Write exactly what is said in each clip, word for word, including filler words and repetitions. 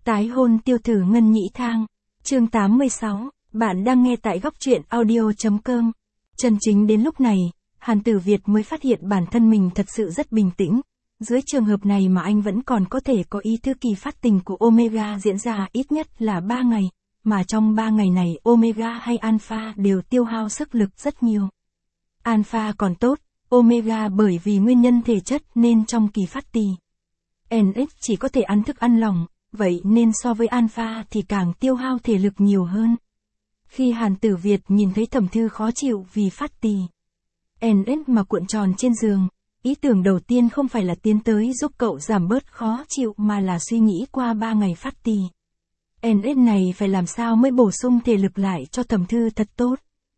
Tái hôn tiêu tử Ngân Nhĩ Thang. Chương tám mươi sáu, bạn đang nghe tại góc truyện audio.com. Chân chính đến lúc này, Hàn Tử Việt mới phát hiện bản thân mình thật sự rất bình tĩnh. Dưới trường hợp này mà anh vẫn còn có thể có ý thức kỳ phát tình của Omega diễn ra ít nhất là ba ngày, mà trong ba ngày này Omega hay Alpha đều tiêu hao sức lực rất nhiều. Alpha còn tốt, Omega bởi vì nguyên nhân thể chất nên trong kỳ phát tì en ích chỉ có thể ăn thức ăn lỏng, vậy nên so với Alpha thì càng tiêu hao thể lực nhiều hơn. Khi Hàn Tử Việt nhìn thấy Thẩm Thư khó chịu vì phát tì en ích mà cuộn tròn trên giường, ý tưởng đầu tiên không phải là tiến tới giúp cậu giảm bớt khó chịu mà là suy nghĩ qua ba ngày phát tì en ích này phải làm sao mới bổ sung thể lực lại cho Thẩm Thư thật tốt.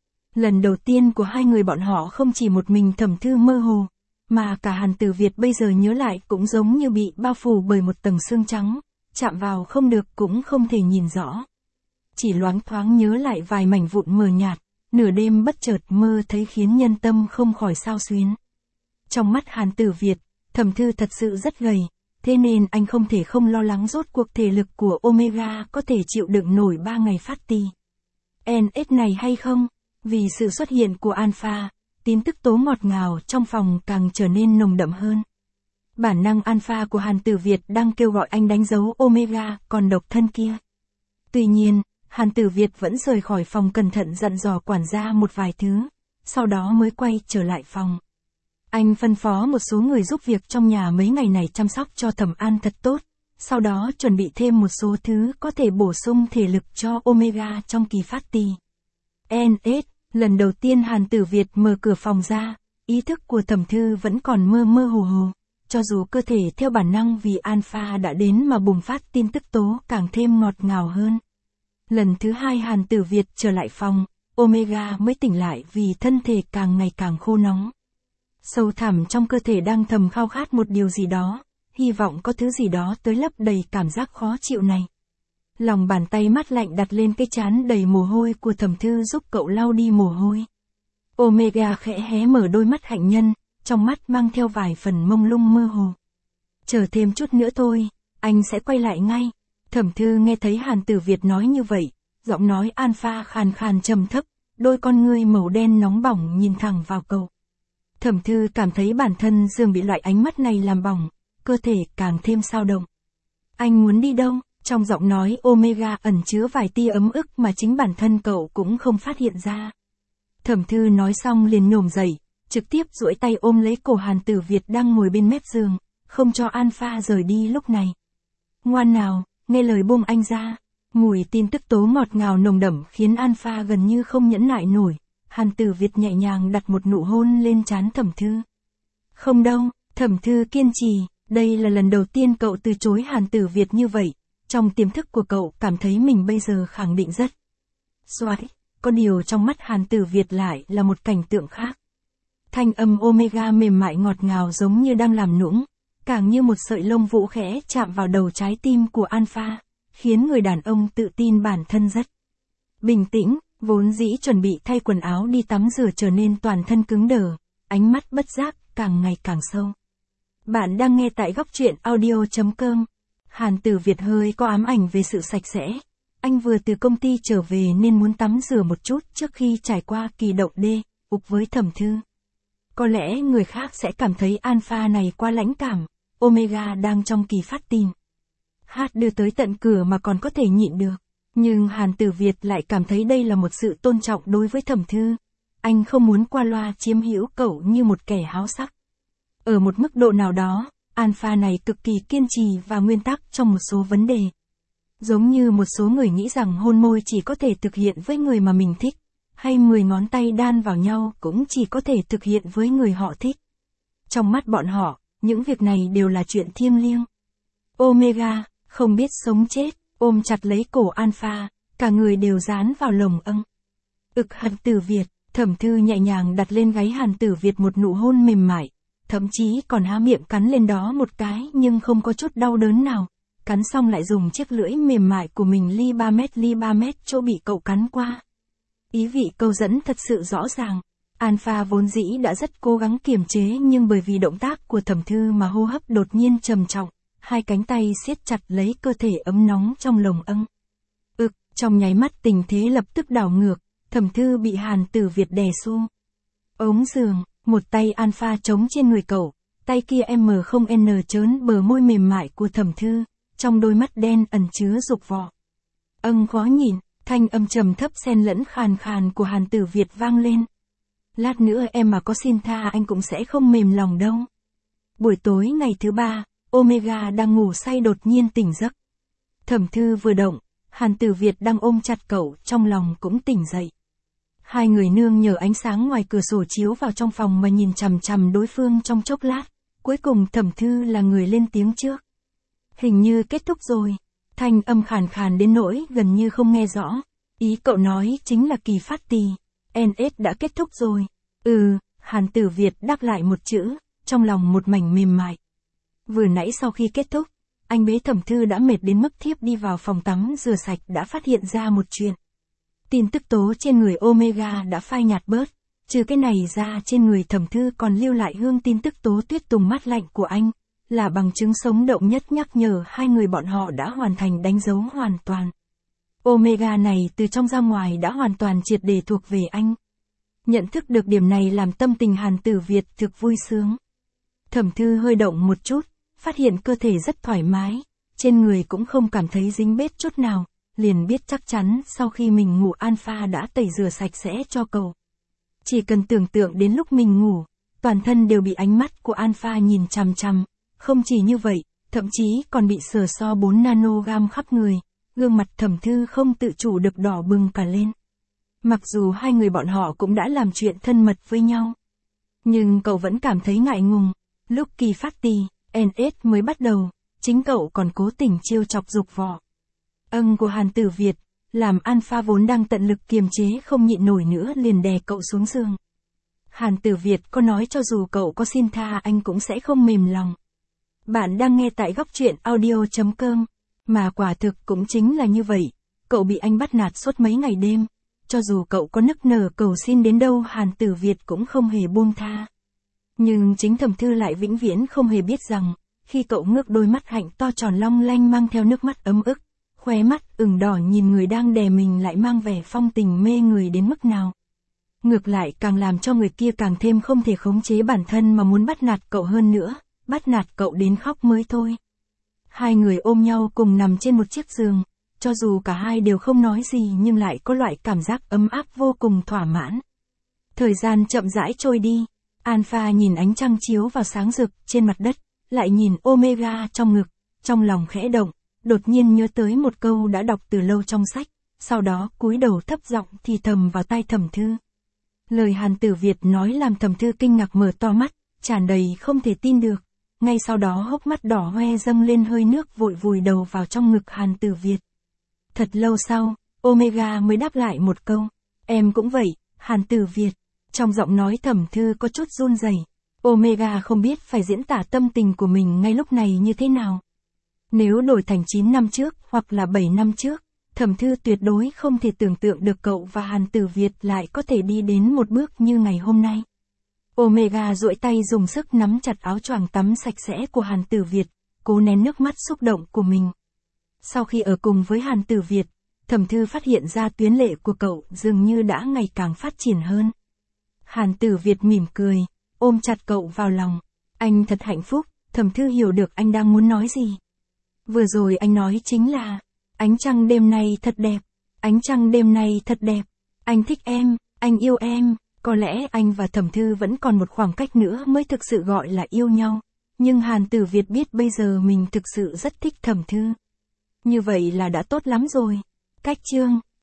Lần đầu tiên của hai người bọn họ không chỉ một mình Thẩm Thư mơ hồ, mà cả Hàn Tử Việt bây giờ nhớ lại cũng giống như bị bao phủ bởi một tầng sương trắng, chạm vào không được cũng không thể nhìn rõ. Chỉ loáng thoáng nhớ lại vài mảnh vụn mờ nhạt, nửa đêm bất chợt mơ thấy khiến nhân tâm không khỏi xao xuyến. Trong mắt Hàn Tử Việt, Thẩm Thư thật sự rất gầy, thế nên anh không thể không lo lắng rốt cuộc thể lực của Omega có thể chịu đựng nổi ba ngày phát tì en ích này hay không. Vì sự xuất hiện của Alpha, tin tức tố ngọt ngào trong phòng càng trở nên nồng đậm hơn. Bản năng Alpha của Hàn Tử Việt đang kêu gọi anh đánh dấu Omega còn độc thân kia. Tuy nhiên, Hàn Tử Việt vẫn rời khỏi phòng cẩn thận dặn dò quản gia một vài thứ, sau đó mới quay trở lại phòng. Anh phân phó một số người giúp việc trong nhà mấy ngày này chăm sóc cho Thẩm An thật tốt, sau đó chuẩn bị thêm một số thứ có thể bổ sung thể lực cho Omega trong kỳ phát tì en ích. Lần đầu tiên Hàn Tử Việt mở cửa phòng ra, ý thức của Thẩm Thư vẫn còn mơ mơ hồ hồ, cho dù cơ thể theo bản năng vì Alpha đã đến mà bùng phát tin tức tố càng thêm ngọt ngào hơn. Lần thứ hai Hàn Tử Việt trở lại phòng, Omega mới tỉnh lại vì thân thể càng ngày càng khô nóng. Sâu thẳm trong cơ thể đang thầm khao khát một điều gì đó, hy vọng có thứ gì đó tới lấp đầy cảm giác khó chịu này. Lòng bàn tay mát lạnh đặt lên cái trán đầy mồ hôi của Thẩm Thư giúp cậu lau đi mồ hôi. Omega khẽ hé mở đôi mắt hạnh nhân, trong mắt mang theo vài phần mông lung mơ hồ. Chờ thêm chút nữa thôi, anh sẽ quay lại ngay. Thẩm Thư nghe thấy Hàn Tử Việt nói như vậy, giọng nói Alpha khàn khàn trầm thấp, đôi con ngươi màu đen nóng bỏng nhìn thẳng vào cậu. Thẩm Thư cảm thấy bản thân dường bị loại ánh mắt này làm bỏng, cơ thể càng thêm xao động. Anh muốn đi đâu? Trong giọng nói Omega ẩn chứa vài tia ấm ức mà chính bản thân cậu cũng không phát hiện ra. Thẩm Thư nói xong liền nhổm dậy, trực tiếp duỗi tay ôm lấy cổ Hàn Tử Việt đang ngồi bên mép giường, không cho Alpha rời đi lúc này. Ngoan nào, nghe lời buông anh ra. Mùi tin tức tố ngọt ngào nồng đậm khiến Alpha gần như không nhẫn nại nổi. Hàn Tử Việt nhẹ nhàng đặt một nụ hôn lên trán Thẩm Thư. Không đâu, Thẩm Thư kiên trì, đây là lần đầu tiên cậu từ chối Hàn Tử Việt như vậy. Trong tiềm thức của cậu cảm thấy mình bây giờ khẳng định rất xoáy, có điều trong mắt Hàn Tử Việt lại là một cảnh tượng khác. Thanh âm Omega mềm mại ngọt ngào giống như đang làm nũng, càng như một sợi lông vũ khẽ chạm vào đầu trái tim của Alpha, khiến người đàn ông tự tin bản thân rất bình tĩnh, vốn dĩ chuẩn bị thay quần áo đi tắm rửa trở nên toàn thân cứng đờ, ánh mắt bất giác càng ngày càng sâu. Bạn đang nghe tại góc truyện audio.com. Hàn Tử Việt hơi có ám ảnh về sự sạch sẽ. Anh vừa từ công ty trở về nên muốn tắm rửa một chút trước khi trải qua kỳ động đê, ục với Thẩm Thư. Có lẽ người khác sẽ cảm thấy Alpha này quá lãnh cảm, Omega đang trong kỳ phát tì hát đưa tới tận cửa mà còn có thể nhịn được. Nhưng Hàn Tử Việt lại cảm thấy đây là một sự tôn trọng đối với Thẩm Thư. Anh không muốn qua loa chiếm hữu cậu như một kẻ háo sắc. Ở một mức độ nào đó, Alpha này cực kỳ kiên trì và nguyên tắc trong một số vấn đề. Giống như một số người nghĩ rằng hôn môi chỉ có thể thực hiện với người mà mình thích, hay mười ngón tay đan vào nhau cũng chỉ có thể thực hiện với người họ thích. Trong mắt bọn họ, những việc này đều là chuyện thiêng liêng. Omega, không biết sống chết, ôm chặt lấy cổ Alpha, cả người đều dán vào lồng âng. Ực Hàn Tử Việt, Thẩm Thư nhẹ nhàng đặt lên gáy Hàn Tử Việt một nụ hôn mềm mại. Thậm chí còn há miệng cắn lên đó một cái nhưng không có chút đau đớn nào. Cắn xong lại dùng chiếc lưỡi mềm mại của mình li ba mét li ba mét chỗ bị cậu cắn qua. Ý vị câu dẫn thật sự rõ ràng. Alpha vốn dĩ đã rất cố gắng kiềm chế nhưng bởi vì động tác của Thẩm Thư mà hô hấp đột nhiên trầm trọng. hai cánh tay siết chặt lấy cơ thể ấm nóng trong lồng âng. Ực, trong nháy mắt tình thế lập tức đảo ngược, Thẩm Thư bị Hàn Tử Việt đè xu. Ống giường, một tay Alpha chống trên người cậu, tay kia M không N trớn bờ môi mềm mại của Thẩm Thư, trong đôi mắt đen ẩn chứa dục vọng. Âng khó nhìn, thanh âm trầm thấp xen lẫn khàn khàn của Hàn Tử Việt vang lên. Lát nữa em mà có xin tha anh cũng sẽ không mềm lòng đâu. Buổi tối ngày thứ ba, Omega đang ngủ say đột nhiên tỉnh giấc. Thẩm Thư vừa động, Hàn Tử Việt đang ôm chặt cậu trong lòng cũng tỉnh dậy. Hai người nương nhờ ánh sáng ngoài cửa sổ chiếu vào trong phòng mà nhìn chằm chằm đối phương trong chốc lát, cuối cùng Thẩm Thư là người lên tiếng trước. Hình như kết thúc rồi. Thanh âm khàn khàn đến nỗi gần như không nghe rõ. Ý cậu nói chính là kỳ phát tì. en ét đã kết thúc rồi. Ừ, Hàn Tử Việt đáp lại một chữ, trong lòng một mảnh mềm mại. Vừa nãy sau khi kết thúc, anh bế Thẩm Thư đã mệt đến mức thiếp đi vào phòng tắm rửa sạch đã phát hiện ra một chuyện. Tin tức tố trên người Omega đã phai nhạt bớt, trừ cái này ra trên người Thẩm Thư còn lưu lại hương tin tức tố tuyết tùng mát lạnh của anh, là bằng chứng sống động nhất nhắc nhở hai người bọn họ đã hoàn thành đánh dấu hoàn toàn. Omega này từ trong ra ngoài đã hoàn toàn triệt để thuộc về anh. Nhận thức được điểm này làm tâm tình Hàn Tử Việt thực vui sướng. Thẩm Thư hơi động một chút, phát hiện cơ thể rất thoải mái, trên người cũng không cảm thấy dính bết chút nào, liền biết chắc chắn sau khi mình ngủ Alpha đã tẩy rửa sạch sẽ cho cậu. Chỉ cần tưởng tượng đến lúc mình ngủ, toàn thân đều bị ánh mắt của Alpha nhìn chằm chằm, không chỉ như vậy, thậm chí còn bị sờ so bốn nanogam khắp người, gương mặt Thẩm Thư không tự chủ được đỏ bừng cả lên. Mặc dù hai người bọn họ cũng đã làm chuyện thân mật với nhau, nhưng cậu vẫn cảm thấy ngại ngùng. Lúc kỳ phát tì, en ét mới bắt đầu, chính cậu còn cố tình trêu chọc dục vọng. Âng của Hàn Tử Việt, làm Alpha vốn đang tận lực kiềm chế không nhịn nổi nữa liền đè cậu xuống giường. Hàn Tử Việt có nói cho dù cậu có xin tha anh cũng sẽ không mềm lòng. Bạn đang nghe tại góc truyện audio chấm com, mà quả thực cũng chính là như vậy, cậu bị anh bắt nạt suốt mấy ngày đêm, cho dù cậu có nức nở cầu xin đến đâu Hàn Tử Việt cũng không hề buông tha. Nhưng chính Thẩm Thư lại vĩnh viễn không hề biết rằng, khi cậu ngước đôi mắt hạnh to tròn long lanh mang theo nước mắt ấm ức, khóe mắt ửng đỏ nhìn người đang đè mình lại mang vẻ phong tình mê người đến mức nào. Ngược lại càng làm cho người kia càng thêm không thể khống chế bản thân mà muốn bắt nạt cậu hơn nữa, bắt nạt cậu đến khóc mới thôi. Hai người ôm nhau cùng nằm trên một chiếc giường, cho dù cả hai đều không nói gì nhưng lại có loại cảm giác ấm áp vô cùng thỏa mãn. Thời gian chậm rãi trôi đi, Alpha nhìn ánh trăng chiếu vào sáng rực trên mặt đất, lại nhìn Omega trong ngực, trong lòng khẽ động, đột nhiên nhớ tới một câu đã đọc từ lâu trong sách, sau đó cúi đầu thấp giọng thì thầm vào tai Thẩm Thư. Lời Hàn Tử Việt nói làm Thẩm Thư kinh ngạc mở to mắt, tràn đầy không thể tin được, ngay sau đó hốc mắt đỏ hoe dâng lên hơi nước vội vùi đầu vào trong ngực Hàn Tử Việt. Thật lâu sau, Omega mới đáp lại một câu, em cũng vậy, Hàn Tử Việt. Trong giọng nói Thẩm Thư có chút run rẩy. Omega không biết phải diễn tả tâm tình của mình ngay lúc này như thế nào. Nếu đổi thành chín năm trước hoặc là bảy năm trước, Thẩm Thư tuyệt đối không thể tưởng tượng được cậu và Hàn Tử Việt lại có thể đi đến một bước như ngày hôm nay. Omega duỗi tay dùng sức nắm chặt áo choàng tắm sạch sẽ của Hàn Tử Việt, cố nén nước mắt xúc động của mình. Sau khi ở cùng với Hàn Tử Việt, Thẩm Thư phát hiện ra tuyến lệ của cậu dường như đã ngày càng phát triển hơn. Hàn Tử Việt mỉm cười, ôm chặt cậu vào lòng. Anh thật hạnh phúc, Thẩm Thư hiểu được anh đang muốn nói gì. Vừa rồi anh nói chính là, ánh trăng đêm nay thật đẹp, ánh trăng đêm nay thật đẹp, anh thích em, anh yêu em, có lẽ anh và Thẩm Thư vẫn còn một khoảng cách nữa mới thực sự gọi là yêu nhau, nhưng Hàn Tử Việt biết bây giờ mình thực sự rất thích Thẩm Thư. Như vậy là đã tốt lắm rồi. Cách chương